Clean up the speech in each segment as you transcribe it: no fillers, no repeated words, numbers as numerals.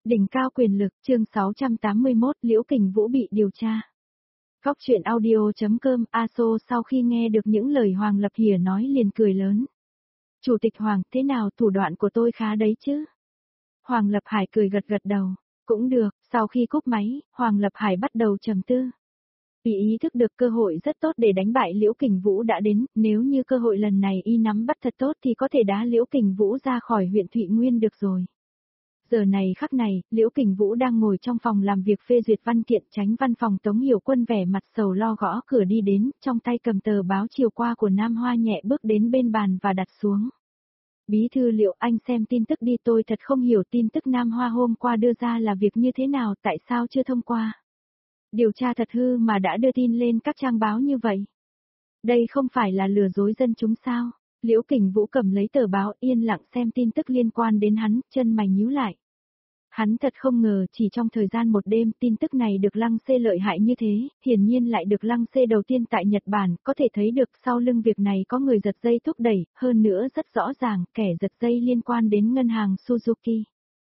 Đỉnh cao quyền lực, chương 681, Liễu Kình Vũ bị điều tra. Góc truyện audio.com, Aso sau khi nghe được những lời Hoàng Lập Hiển nói liền cười lớn. Chủ tịch Hoàng, thế nào, thủ đoạn của tôi khá đấy chứ? Hoàng Lập Hải cười gật gật đầu. Cũng được, sau khi cúp máy, Hoàng Lập Hải bắt đầu trầm tư. Vì ý thức được cơ hội rất tốt để đánh bại Liễu Kình Vũ đã đến, nếu như cơ hội lần này y nắm bắt thật tốt thì có thể đá Liễu Kình Vũ ra khỏi huyện Thụy Nguyên được rồi. Giờ này khắc này, Liễu Kình Vũ đang ngồi trong phòng làm việc phê duyệt văn kiện, Chánh văn phòng Tống Hiểu Quân vẻ mặt sầu lo gõ cửa đi đến, trong tay cầm tờ báo chiều qua của Nam Hoa nhẹ bước đến bên bàn và đặt xuống. Bí thư Liệu, anh xem tin tức đi, tôi thật không hiểu tin tức Nam Hoa hôm qua đưa ra là việc như thế nào, tại sao chưa thông qua. Điều tra thật hư mà đã đưa tin lên các trang báo như vậy. Đây không phải là lừa dối dân chúng sao? Liễu Kình Vũ cầm lấy tờ báo yên lặng xem tin tức liên quan đến hắn, chân mày nhíu lại. Hắn thật không ngờ chỉ trong thời gian một đêm tin tức này được lăng xê lợi hại như thế, hiển nhiên lại được lăng xê đầu tiên tại Nhật Bản, có thể thấy được sau lưng việc này có người giật dây thúc đẩy, hơn nữa rất rõ ràng kẻ giật dây liên quan đến ngân hàng Suzuki.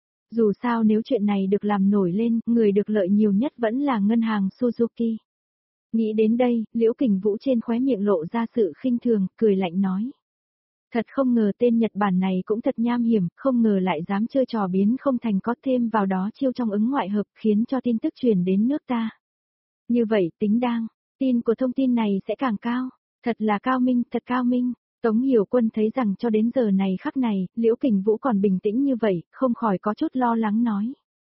Dù sao nếu chuyện này được làm nổi lên, người được lợi nhiều nhất vẫn là ngân hàng Suzuki. Nghĩ đến đây, Liễu Kình Vũ trên khóe miệng lộ ra sự khinh thường, cười lạnh nói. Thật không ngờ tên Nhật Bản này cũng thật nham hiểm, không ngờ lại dám chơi trò biến không thành có, thêm vào đó chiêu trong ứng ngoại hợp khiến cho tin tức truyền đến nước ta. Như vậy tính đang, tin của thông tin này sẽ càng cao, thật là cao minh, thật cao minh. Tống Hiểu Quân thấy rằng cho đến giờ này khắc này, Liễu Kình Vũ còn bình tĩnh như vậy, không khỏi có chút lo lắng nói.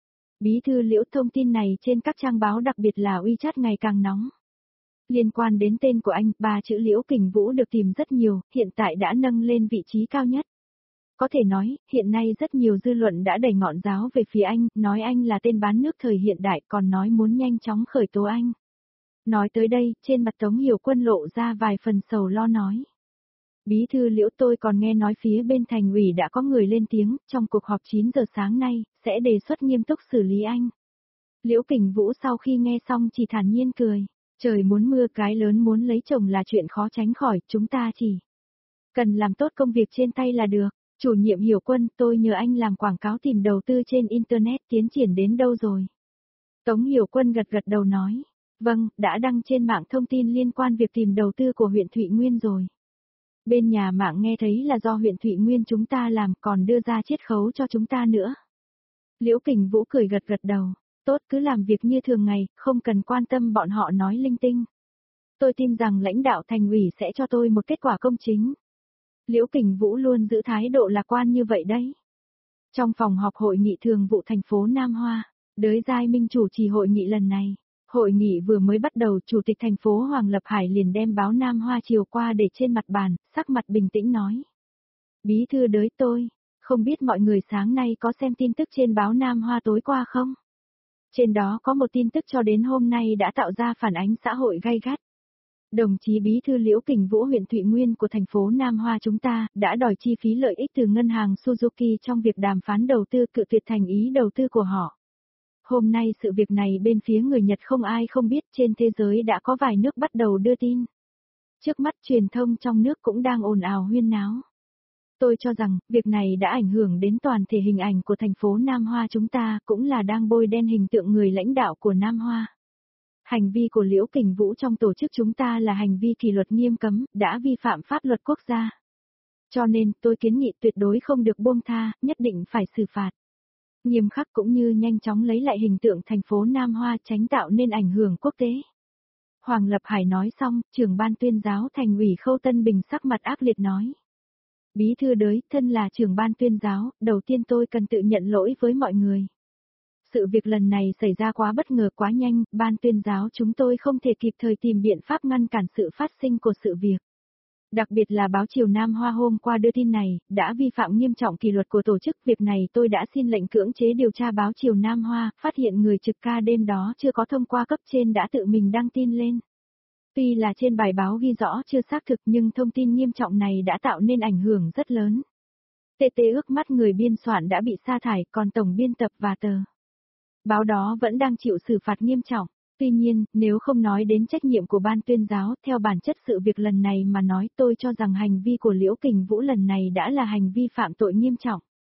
Bí thư Liễu, thông tin này trên các trang báo đặc biệt là WeChat ngày càng nóng. Liên quan đến tên của anh, 3 chữ Liễu Kình Vũ được tìm rất nhiều, hiện tại đã nâng lên vị trí cao nhất. Có thể nói, hiện nay rất nhiều dư luận đã đẩy ngọn giáo về phía anh, nói anh là tên bán nước thời hiện đại, còn nói muốn nhanh chóng khởi tố anh. Nói tới đây, trên mặt Tống Hiểu Quân lộ ra vài phần sầu lo nói. Bí thư Liễu, tôi còn nghe nói phía bên thành ủy đã có người lên tiếng, trong cuộc họp 9 giờ sáng nay, sẽ đề xuất nghiêm túc xử lý anh. Liễu Kình Vũ sau khi nghe xong chỉ thản nhiên cười. Trời muốn mưa, cái lớn muốn lấy chồng là chuyện khó tránh khỏi, chúng ta chỉ cần làm tốt công việc trên tay là được. Chủ nhiệm Hiểu Quân, tôi nhờ anh làm quảng cáo tìm đầu tư trên Internet, tiến triển đến đâu rồi? Tống Hiểu Quân gật gật đầu nói. Vâng, đã đăng trên mạng thông tin liên quan việc tìm đầu tư của huyện Thụy Nguyên rồi. Bên nhà mạng nghe thấy là do huyện Thụy Nguyên chúng ta làm, còn đưa ra chiết khấu cho chúng ta nữa. Liễu Kình Vũ cười gật gật đầu. Tốt, cứ làm việc như thường ngày, không cần quan tâm bọn họ nói linh tinh. Tôi tin rằng lãnh đạo thành ủy sẽ cho tôi một kết quả công chính. Liễu Kình Vũ luôn giữ thái độ lạc quan như vậy đấy. Trong phòng họp hội nghị thường vụ thành phố Nam Hoa, Đới Giai Minh chủ trì hội nghị lần này. Hội nghị vừa mới bắt đầu, Chủ tịch thành phố Hoàng Lập Hải liền đem báo Nam Hoa chiều qua để trên mặt bàn, sắc mặt bình tĩnh nói. Bí thư Đới, tôi không biết mọi người sáng nay có xem tin tức trên báo Nam Hoa tối qua không? Trên đó có một tin tức cho đến hôm nay đã tạo ra phản ánh xã hội gay gắt. Đồng chí Bí thư Liễu Kình Vũ huyện Thụy Nguyên của thành phố Nam Hoa chúng ta đã đòi chi phí lợi ích từ ngân hàng Suzuki trong việc đàm phán đầu tư, cự tuyệt thành ý đầu tư của họ. Hôm nay sự việc này bên phía người Nhật không ai không biết, trên thế giới đã có vài nước bắt đầu đưa tin. Trước mắt truyền thông trong nước cũng đang ồn ào huyên náo. Tôi cho rằng, việc này đã ảnh hưởng đến toàn thể hình ảnh của thành phố Nam Hoa chúng ta, cũng là đang bôi đen hình tượng người lãnh đạo của Nam Hoa. Hành vi của Liễu Kình Vũ trong tổ chức chúng ta là hành vi kỷ luật nghiêm cấm, đã vi phạm pháp luật quốc gia. Cho nên, tôi kiến nghị tuyệt đối không được buông tha, nhất định phải xử phạt nghiêm khắc cũng như nhanh chóng lấy lại hình tượng thành phố Nam Hoa, tránh tạo nên ảnh hưởng quốc tế. Hoàng Lập Hải nói xong, trưởng ban tuyên giáo thành ủy Khâu Tân Bình sắc mặt ác liệt nói. Bí thư Đới, thân là trưởng ban tuyên giáo, đầu tiên tôi cần tự nhận lỗi với mọi người. Sự việc lần này xảy ra quá bất ngờ, quá nhanh, ban tuyên giáo chúng tôi không thể kịp thời tìm biện pháp ngăn cản sự phát sinh của sự việc. Đặc biệt là báo Chiều Nam Hoa hôm qua đưa tin này, đã vi phạm nghiêm trọng kỷ luật của tổ chức. Việc này tôi đã xin lệnh cưỡng chế điều tra báo Chiều Nam Hoa, phát hiện người trực ca đêm đó chưa có thông qua cấp trên đã tự mình đăng tin lên. Tuy là trên bài báo ghi rõ chưa xác thực nhưng thông tin nghiêm trọng này đã tạo nên ảnh hưởng rất lớn. TT ước mắt người biên soạn đã bị sa thải, còn tổng biên tập và tờ báo đó vẫn đang chịu xử phạt nghiêm trọng. Tuy nhiên, nếu không nói đến trách nhiệm của ban tuyên giáo, theo bản chất sự việc lần này mà nói, tôi cho rằng hành vi của Liễu Kình Vũ lần này đã là hành vi phạm tội nghiêm trọng.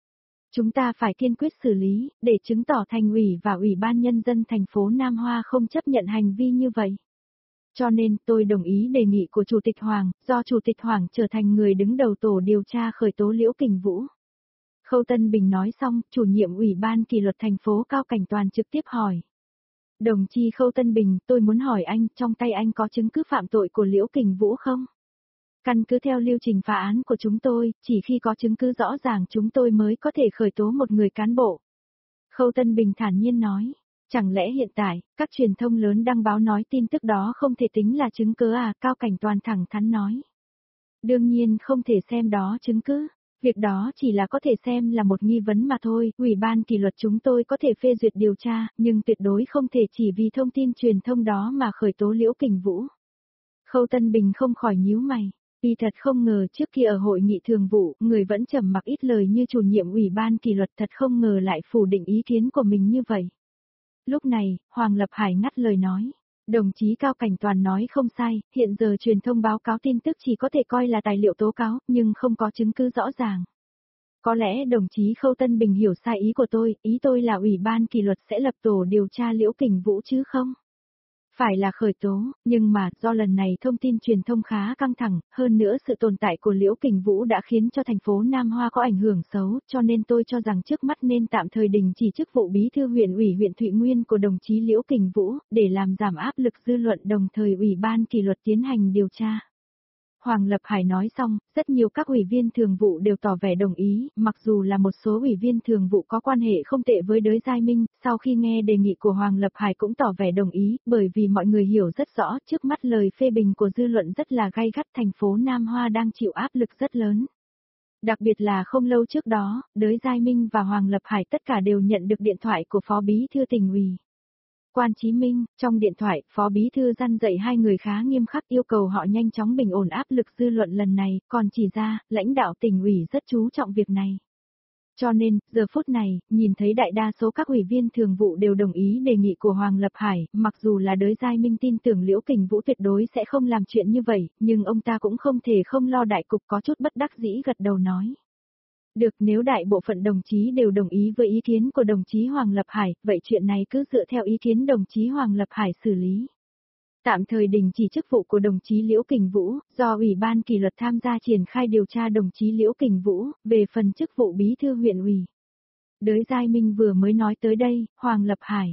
Chúng ta phải kiên quyết xử lý, để chứng tỏ thành ủy và Ủy ban Nhân dân thành phố Nam Hoa không chấp nhận hành vi như vậy. Cho nên tôi đồng ý đề nghị của Chủ tịch Hoàng, do Chủ tịch Hoàng trở thành người đứng đầu tổ điều tra khởi tố Liễu Kình Vũ. Khâu Tân Bình nói xong, chủ nhiệm Ủy ban kỷ luật thành phố Cao Cảnh Toàn trực tiếp hỏi. Đồng chí Khâu Tân Bình, tôi muốn hỏi anh, trong tay anh có chứng cứ phạm tội của Liễu Kình Vũ không? Căn cứ theo lưu trình phá án của chúng tôi, chỉ khi có chứng cứ rõ ràng chúng tôi mới có thể khởi tố một người cán bộ. Khâu Tân Bình thản nhiên nói. Chẳng lẽ hiện tại, các truyền thông lớn đăng báo nói tin tức đó không thể tính là chứng cứ à? Cao Cảnh Toàn thẳng thắn nói. Đương nhiên không thể xem đó chứng cứ. Việc đó chỉ là có thể xem là một nghi vấn mà thôi. Ủy ban kỷ luật chúng tôi có thể phê duyệt điều tra, nhưng tuyệt đối không thể chỉ vì thông tin truyền thông đó mà khởi tố Liễu Kình Vũ. Khâu Tân Bình không khỏi nhíu mày. Y thật không ngờ trước khi ở hội nghị thường vụ, người vẫn trầm mặc ít lời như chủ nhiệm Ủy ban kỷ luật, thật không ngờ lại phủ định ý kiến của mình như vậy. Lúc này, Hoàng Lập Hải ngắt lời nói. Đồng chí Cao Cảnh Toàn nói không sai, hiện giờ truyền thông báo cáo tin tức chỉ có thể coi là tài liệu tố cáo, nhưng không có chứng cứ rõ ràng. Có lẽ đồng chí Khâu Tân Bình hiểu sai ý tôi là Ủy ban kỷ luật sẽ lập tổ điều tra Liễu Kình Vũ chứ không? Phải là khởi tố, nhưng mà do lần này thông tin truyền thông khá căng thẳng, hơn nữa sự tồn tại của Liễu Kình Vũ đã khiến cho thành phố Nam Hoa có ảnh hưởng xấu, cho nên tôi cho rằng trước mắt nên tạm thời đình chỉ chức vụ bí thư huyện ủy huyện Thụy Nguyên của đồng chí Liễu Kình Vũ, để làm giảm áp lực dư luận, đồng thời Ủy ban kỷ luật tiến hành điều tra. Hoàng Lập Hải nói xong, rất nhiều các ủy viên thường vụ đều tỏ vẻ đồng ý, mặc dù là một số ủy viên thường vụ có quan hệ không tệ với Đới Giai Minh, sau khi nghe đề nghị của Hoàng Lập Hải cũng tỏ vẻ đồng ý, bởi vì mọi người hiểu rất rõ trước mắt lời phê bình của dư luận rất là gay gắt, thành phố Nam Hoa đang chịu áp lực rất lớn. Đặc biệt là không lâu trước đó, Đới Giai Minh và Hoàng Lập Hải tất cả đều nhận được điện thoại của Phó Bí thư Tỉnh ủy Quan Chí Minh. Trong điện thoại, Phó Bí thư răn dạy hai người khá nghiêm khắc, yêu cầu họ nhanh chóng bình ổn áp lực dư luận lần này, còn chỉ ra, lãnh đạo Tỉnh ủy rất chú trọng việc này. Cho nên, giờ phút này, nhìn thấy đại đa số các ủy viên thường vụ đều đồng ý đề nghị của Hoàng Lập Hải, mặc dù là Đới Giai Minh tin tưởng Liễu Kình Vũ tuyệt đối sẽ không làm chuyện như vậy, nhưng ông ta cũng không thể không lo đại cục, có chút bất đắc dĩ gật đầu nói. Được, nếu đại bộ phận đồng chí đều đồng ý với ý kiến của đồng chí Hoàng Lập Hải, vậy chuyện này cứ dựa theo ý kiến đồng chí Hoàng Lập Hải xử lý. Tạm thời đình chỉ chức vụ của đồng chí Liễu Kình Vũ, do Ủy ban kỷ luật tham gia triển khai điều tra đồng chí Liễu Kình Vũ, về phần chức vụ bí thư huyện ủy. Đới Giai Minh vừa mới nói tới đây, Hoàng Lập Hải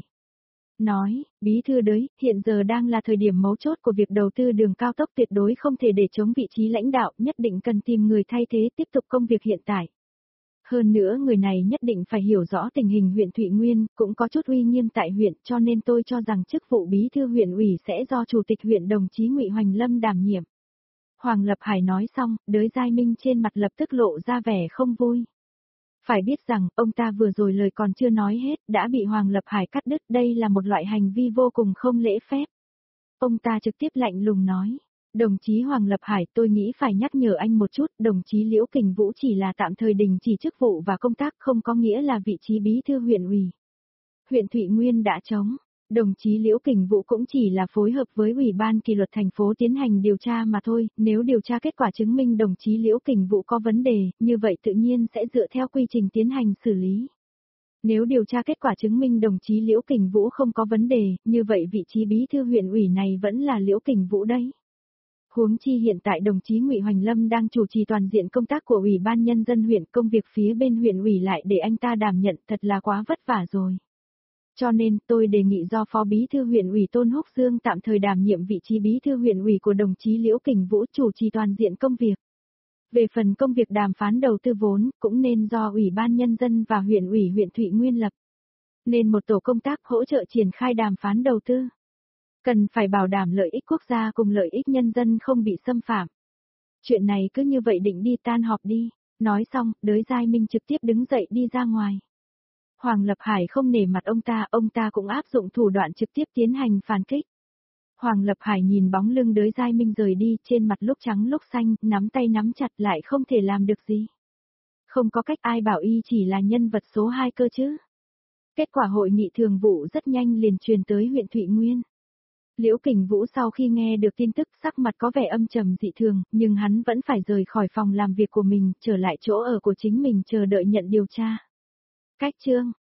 nói, bí thư Đới, hiện giờ đang là thời điểm mấu chốt của việc đầu tư đường cao tốc, tuyệt đối không thể để chống vị trí lãnh đạo, nhất định cần tìm người thay thế tiếp tục công việc hiện tại. Hơn nữa người này nhất định phải hiểu rõ tình hình huyện Thụy Nguyên, cũng có chút uy nghiêm tại huyện, cho nên tôi cho rằng chức vụ bí thư huyện ủy sẽ do chủ tịch huyện đồng chí Ngụy Hoành Lâm đảm nhiệm. Hoàng Lập Hải nói xong, Đới Giai Minh trên mặt lập tức lộ ra vẻ không vui. Phải biết rằng, ông ta vừa rồi lời còn chưa nói hết, đã bị Hoàng Lập Hải cắt đứt, đây là một loại hành vi vô cùng không lễ phép. Ông ta trực tiếp lạnh lùng nói. Đồng chí Hoàng Lập Hải, tôi nghĩ phải nhắc nhở anh một chút, đồng chí Liễu Kình Vũ chỉ là tạm thời đình chỉ chức vụ và công tác, không có nghĩa là vị trí bí thư huyện ủy. Huyện Thụy Nguyên đã trống, đồng chí Liễu Kình Vũ cũng chỉ là phối hợp với Ủy ban kỷ luật thành phố tiến hành điều tra mà thôi, nếu điều tra kết quả chứng minh đồng chí Liễu Kình Vũ có vấn đề, như vậy tự nhiên sẽ dựa theo quy trình tiến hành xử lý. Nếu điều tra kết quả chứng minh đồng chí Liễu Kình Vũ không có vấn đề, như vậy vị trí bí thư huyện ủy này vẫn là Liễu Kình Vũ đấy. Huống chi hiện tại đồng chí Ngụy Hoành Lâm đang chủ trì toàn diện công tác của Ủy ban Nhân dân huyện, công việc phía bên huyện ủy lại để anh ta đảm nhận, thật là quá vất vả rồi. Cho nên, tôi đề nghị do Phó Bí thư huyện ủy Tôn Húc Dương tạm thời đảm nhiệm vị trí bí thư huyện ủy của đồng chí Liễu Kình Vũ chủ trì toàn diện công việc. Về phần công việc đàm phán đầu tư vốn, cũng nên do Ủy ban Nhân dân và huyện ủy huyện Thụy Nguyên lập. Nên một tổ công tác hỗ trợ triển khai đàm phán đầu tư. Cần phải bảo đảm lợi ích quốc gia cùng lợi ích nhân dân không bị xâm phạm. Chuyện này cứ như vậy định đi tan họp đi. Nói xong, Đới Giai Minh trực tiếp đứng dậy đi ra ngoài. Hoàng Lập Hải không nể mặt ông ta cũng áp dụng thủ đoạn trực tiếp tiến hành phản kích. Hoàng Lập Hải nhìn bóng lưng Đới Giai Minh rời đi, trên mặt lúc trắng lúc xanh, nắm tay nắm chặt lại không thể làm được gì. Không có cách, ai bảo y chỉ là nhân vật số 2 cơ chứ. Kết quả hội nghị thường vụ rất nhanh liền truyền tới huyện Thụy Nguyên. Liễu Kình Vũ sau khi nghe được tin tức sắc mặt có vẻ âm trầm dị thường, nhưng hắn vẫn phải rời khỏi phòng làm việc của mình, trở lại chỗ ở của chính mình chờ đợi nhận điều tra. Cách chương